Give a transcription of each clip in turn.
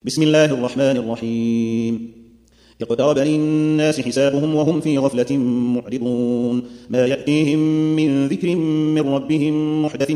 بسم الله الرحمن الرحيم. اقترب للناس حسابهم وهم في غفلة معرضون. ما يأتيهم من ذكر من ربهم محدث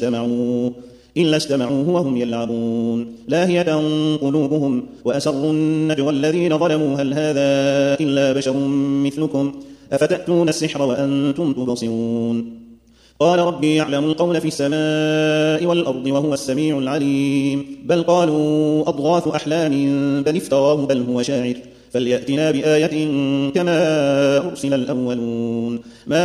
إلا استمعوه وهم يلعبون. لاهية قلوبهم وأسروا النجوى الذين ظلموا هل هذا إلا بشر مثلكم أفتأتون السحر وأنتم تبصرون. قال ربي يعلم القول في السماء والأرض وهو السميع العليم. بل قالوا أضغاث أحلام بل افتراه بل هو شاعر فليأتنا بآية كما أرسل الأولون.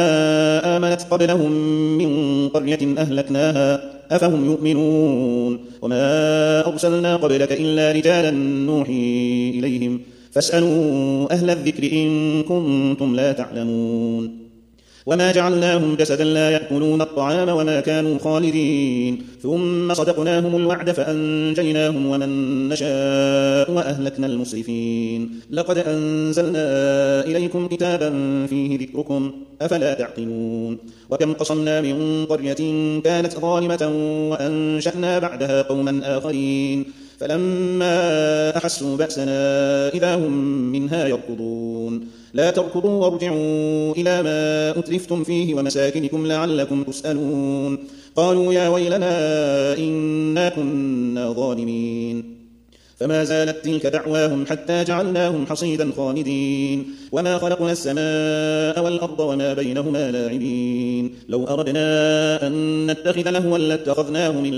ما آمنت قبلهم من قرية أهلكناها أفهم يؤمنون. وما أرسلنا قبلك إلا رجالا نوحي إليهم فاسألوا أهل الذكر إن كنتم لا تعلمون. وما جعلناهم جسدا لا يأكلون الطعام وما كانوا خالدين ثم صدقناهم الوعد فأنجيناهم ومن نشاء وأهلكنا المسرفين. لقد أنزلنا إليكم كتابا فيه ذكركم أفلا تعقلون. وكم قصمنا من قرية كانت ظالمة وأنشأنا بعدها قوما آخرين فلما أحسوا بأسنا إذا هم منها يركضون. لا تركضوا وارجعوا إلى ما أترفتم فيه ومساكنكم لعلكم تسألون. قالوا يا ويلنا إنا كنا ظالمين. فما زالت تلك دعواهم حتى جعلناهم حصيدا خالدين. وما خلقنا السماء والأرض وما بينهما لاعبين. لو أردنا أن نتخذ لهوا لاتخذناه من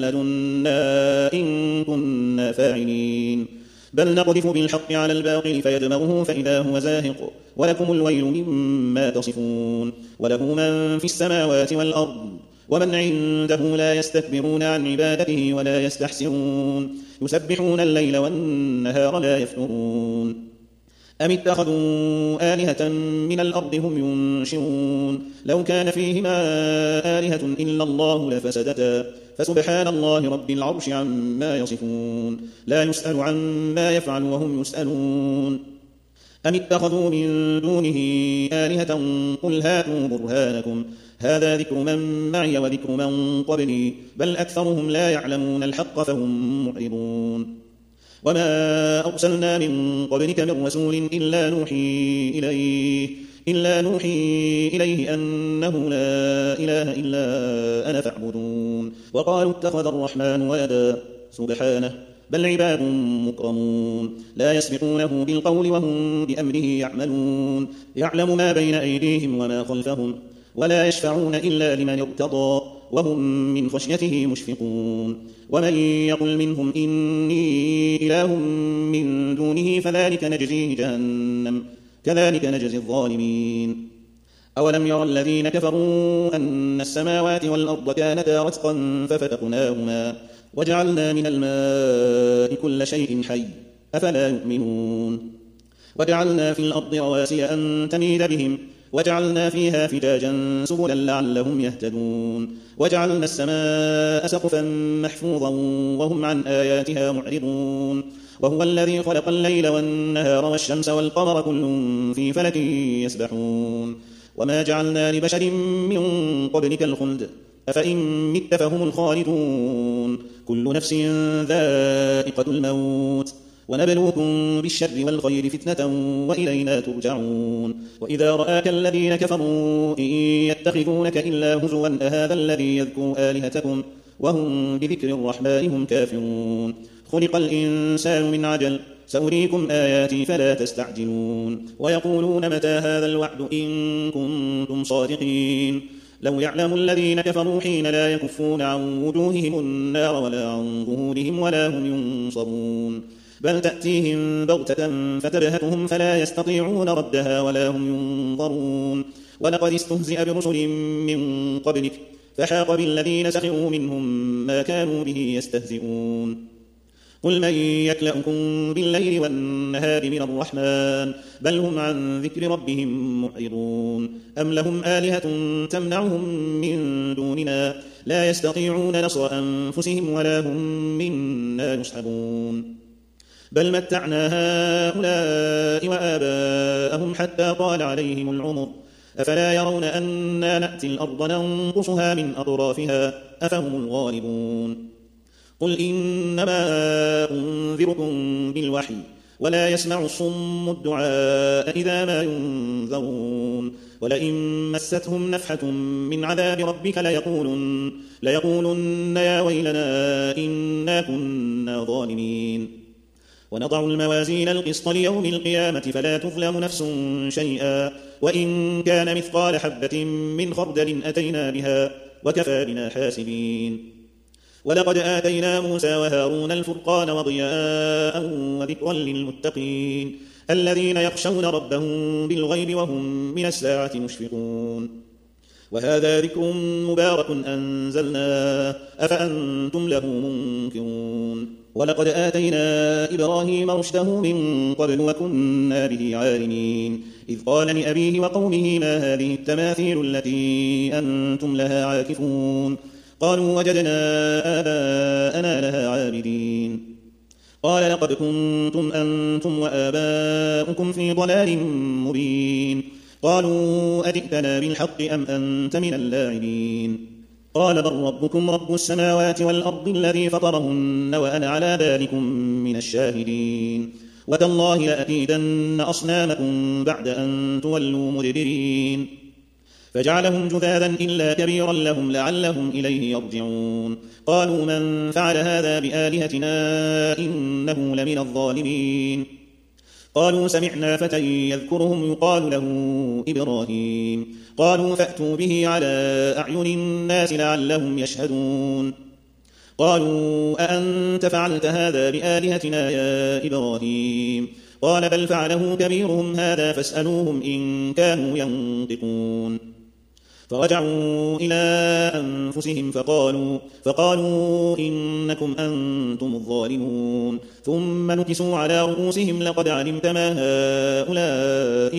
لدنا إن كنا فاعلين. بل نقذف بالحق على الباطل فيدمغه فإذا هو زاهق ولكم الويل مما تصفون. وله من في السماوات والأرض ومن عنده لا يستكبرون عن عبادته ولا يستحسرون. يسبحون الليل والنهار لا يفترون. أم اتخذوا آلهة من الأرض هم ينشرون. لو كان فيهما آلهة إلا الله لفسدتا فسبحان الله رب العرش عما يصفون. لا يسأل عما يفعل وهم يسألون. أم اتخذوا من دونه آلهة قل هاتوا برهانكم هذا ذكر من معي وذكر من قبلي بل أكثرهم لا يعلمون الحق فهم معرضون. وما أرسلنا من قبلك من رسول إلا نوحي إليه أنه لا إله إلا أنا فاعبدون. وقالوا اتخذ الرحمن ولدا سبحانه بل عباد مكرمون لا يسبقونه بالقول وهم بأمره يعملون. يعلم ما بين أيديهم وما خلفهم ولا يشفعون إلا لمن ارتضى وهم من خشيته مشفقون. ومن يقل منهم إني إله من دونه فذلك نجزيه جهنم كذلك نجزي الظالمين. أولم يرى الذين كفروا أن السماوات والأرض كانتا رتقا ففتقناهما وجعلنا من الماء كل شيء حي أفلا يؤمنون. وجعلنا في الأرض رواسي أن تميد بهم وجعلنا فيها فجاجا سبلا لعلهم يهتدون. وجعلنا السماء سقفا محفوظا وهم عن آياتها معرضون. وهو الذي خلق الليل والنهار والشمس والقمر كل في فلك يسبحون. وما جعلنا لبشر من قبلك الخلد أفإن مت فهم الخالدون. كل نفس ذائقة الموت ونبلوكم بالشر والخير فتنة وإلينا ترجعون. وإذا رآك الذين كفروا إن يتخذونك إلا هزوا أهذا الذي يذكر آلهتكم وهم بذكر الرحمن هم كافرون. خلق الإنسان من عجل سأريكم آياتي فلا تستعجلون. ويقولون متى هذا الوعد إن كنتم صادقين. لو يعلم الذين كفروا حين لا يكفون عن وجوههم النار ولا عن ظهورهم ولا هم ينصرون. بل تأتيهم بغتة فتبهتهم فلا يستطيعون ردها ولا هم ينظرون. ولقد استهزئ برسل من قبلك فحاق بالذين سخروا منهم ما كانوا به يستهزئون. قل من يكلأكم بالليل والنهار من الرحمن بل هم عن ذكر ربهم معرضون. أم لهم آلهة تمنعهم من دوننا لا يستطيعون نصر أنفسهم ولا هم منا يسحبون. بل متعنا هؤلاء وآباءهم حتى طال عليهم العمر أفلا يرون أنا نأتي الأرض ننقصها من أطرافها أفهم الغالبون. قل إنما أنذركم بالوحي ولا يسمع الصم الدعاء إذا ما ينذرون ولئن مستهم نفحة من عذاب ربك ليقولن يا ويلنا إنا كنا ظالمين ونضع الموازين القسط ليوم القيامة فلا تظلم نفس شيئا وإن كان مثقال حبة من خردل أتينا بها وكفى بنا حاسبين ولقد آتينا موسى وهارون الفرقان وضياء وذكرا للمتقين الذين يخشون ربهم بالغيب وهم من الساعة مشفقون وهذا ذكر مبارك أنزلناه أفأنتم له منكرون ولقد آتينا إبراهيم رشده من قبل وكنا به عالمين إذ قال لأبيه وقومه ما هذه التماثيل التي أنتم لها عاكفون قالوا وجدنا آباءنا لها عابدين قال لقد كنتم أنتم وآباؤكم في ضلال مبين قالوا أجئتنا بالحق أم أنت من اللاعبين قال بل ربكم رب السماوات والأرض الذي فطرهن وأنا على ذلكم من الشاهدين وتالله لأكيدن أصنامكم بعد أن تولوا مدبرين فجعلهم جذاذا إلا كبيرا لهم لعلهم إليه يرجعون قالوا من فعل هذا بآلهتنا إنه لمن الظالمين قالوا سمعنا فتى يذكرهم يقال له إبراهيم قالوا فأتوا به على أعين الناس لعلهم يشهدون قالوا أأنت فعلت هذا بآلهتنا يا إبراهيم قال بل فعله كبيرهم هذا فاسألوهم إن كانوا ينطقون فرجعوا إلى أنفسهم فقالوا إنكم أنتم الظالمون ثم نكسوا على رؤوسهم لقد علمت ما هؤلاء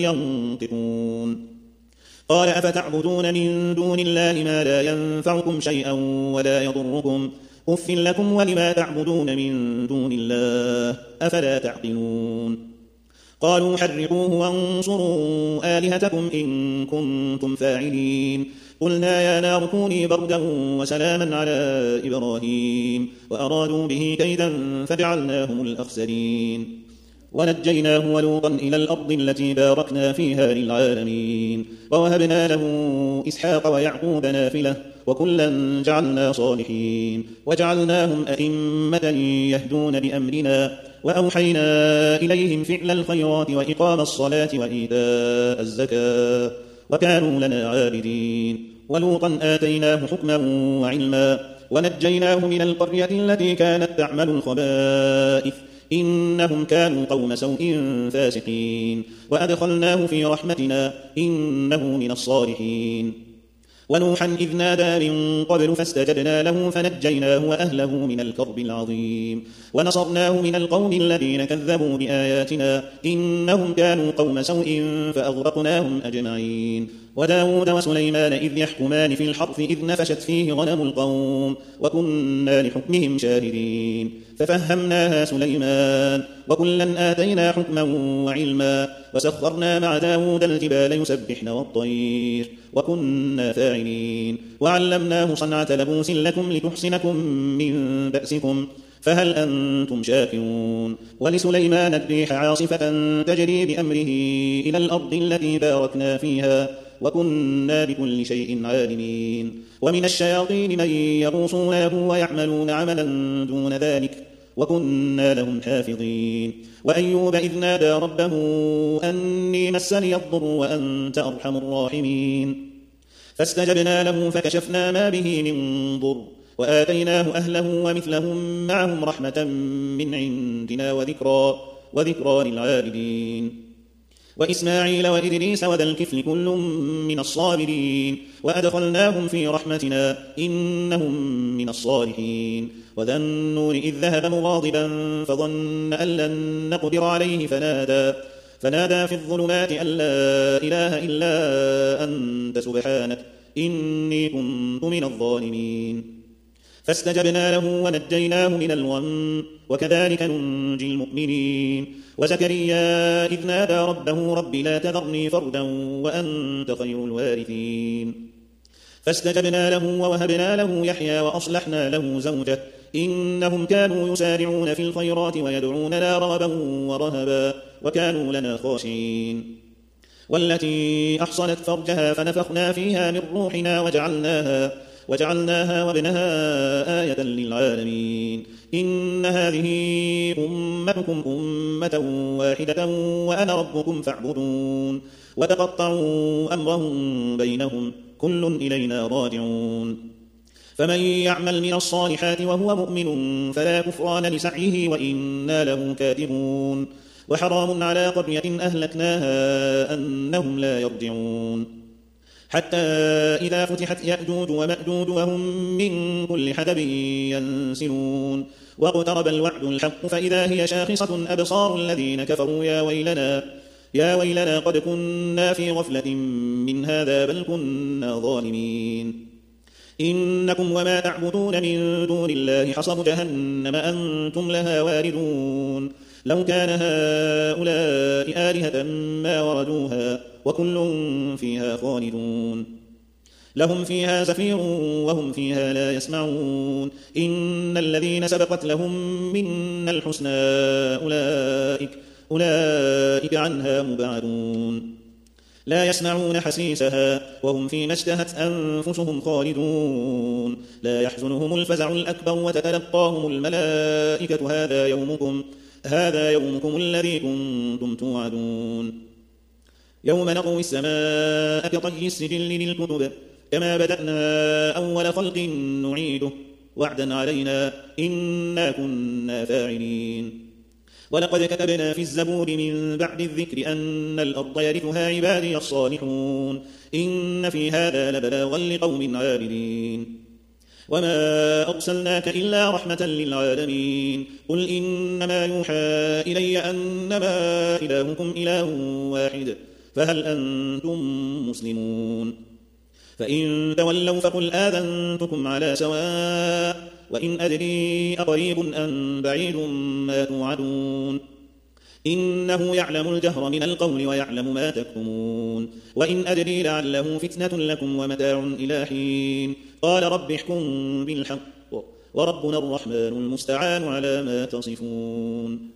ينطقون قال أفتعبدون من دون الله ما لا ينفعكم شيئا ولا يضركم أف لكم ولما تعبدون من دون الله أفلا تعقلون قالوا حرقوه وانصروا آلهتكم إن كنتم فاعلين قلنا يا نار كوني بردا وسلاما على إبراهيم وأرادوا به كيدا فجعلناهم الأخسرين ونجيناه ولوطا إلى الأرض التي باركنا فيها للعالمين ووهبنا له إسحاق ويعقوب نافلة وكلا جعلنا صالحين وجعلناهم أئمة يهدون بأمرنا وأوحينا إليهم فعل الخيرات وإقام الصلاة وإيتاء الزكاة وكانوا لنا عابدين ولوطا آتيناه حكما وعلما ونجيناه من القرية التي كانت تعمل الخبائث إنهم كانوا قوم سوء فاسقين وأدخلناه في رحمتنا إنه من الصالحين ونوحا إذ نادى من قبل فاستجبنا له فنجيناه وأهله من الكرب العظيم ونصرناه من القوم الذين كذبوا بآياتنا إنهم كانوا قوم سوء فأغرقناهم أجمعين وداود وسليمان إذ يحكمان في الحرث إذ نفشت فيه غنم القوم وكنا لحكمهم شاهدين ففهمناها سليمان وكلا آتينا حكما وعلما وسخرنا مع داود الجبال يسبحن والطير وكنا فاعلين وعلمناه صنعة لبوس لكم لتحصنكم من بأسكم فهل أنتم شاكرون ولسليمان الريح عاصفة تجري بأمره إلى الأرض التي باركنا فيها وكنا بكل شيء عالمين ومن الشياطين من يغوصون له ويعملون عملا دون ذلك وكنا لهم حافظين وأيوب إذ نادى ربه أني مسني الضر وأنت أرحم الراحمين فاستجبنا له فكشفنا ما به من ضر وآتيناه أهله ومثلهم معهم رحمة من عندنا وذكرى للعابدين وإسماعيل وإدريس وذا الكفل كل من الصابرين وأدخلناهم في رحمتنا إنهم من الصالحين وذا النور إذ ذهب مغاضبا فظن أن لن نقدر عليه فنادى في الظلمات أن لا إله إلا أنت سبحانك إني كنت من الظالمين فاستجبنا له ونجيناه من الغم وكذلك ننجي المؤمنين وزكريا إذ نادى ربه رب لا تذرني فردا وأنت خير الوارثين فاستجبنا له ووهبنا له يحيى وأصلحنا له زوجه إنهم كانوا يسارعون في الخيرات ويدعوننا رغبا ورهبا وكانوا لنا خاشعين والتي أحصنت فرجها فنفخنا فيها من روحنا وجعلناها وابنها آية للعالمين إن هذه أمتكم أمة واحدة وأنا ربكم فاعبدون وتقطعوا أمرهم بينهم كل إلينا راجعون فمن يعمل من الصالحات وهو مؤمن فلا كفران لسعيه وإنا له كاتبون وحرام على قرية أهلكناها أنهم لا يرجعون حتى إذا فتحت يأجوج ومأجوج وهم من كل حدب ينسلون واقترب الوعد الحق فإذا هي شاخصة أبصار الذين كفروا يا ويلنا قد كنا في غفلة من هذا بل كنا ظالمين إنكم وما تعبدون من دون الله حصب جهنم أنتم لها واردون لو كان هؤلاء آلهة ما وردوها وكل فيها خالدون لهم فيها زفير وهم فيها لا يسمعون إن الذين سبقت لهم منا الحسنى أولئك عنها مبعدون لا يسمعون حسيسها وهم فيما اشتهت أنفسهم خالدون لا يحزنهم الفزع الأكبر وتتلقاهم الملائكة هذا يومكم الذي كنتم توعدون يوم نطوي السماء كطي السجل للكتب كما بدأنا أول خلق نعيده وعدا علينا إنا كنا فاعلين ولقد كتبنا في الزبور من بعد الذكر أن الأرض يرثها عبادي الصالحون إن في هذا لبلاغا لقوم عابدين وما أرسلناك إلا رحمة للعالمين قل إنما يوحى إلي أنما إلهكم إله واحد فهل أنتم مسلمون فإن تولوا فقل آذنتكم على سواء وإن أدري أقريب أم بعيد ما توعدون إنه يعلم الجهر من القول ويعلم ما تكتمون وإن أدري لعله فتنة لكم ومتاع إلى حين قال رب احكم بالحق وربنا الرحمن المستعان على ما تصفون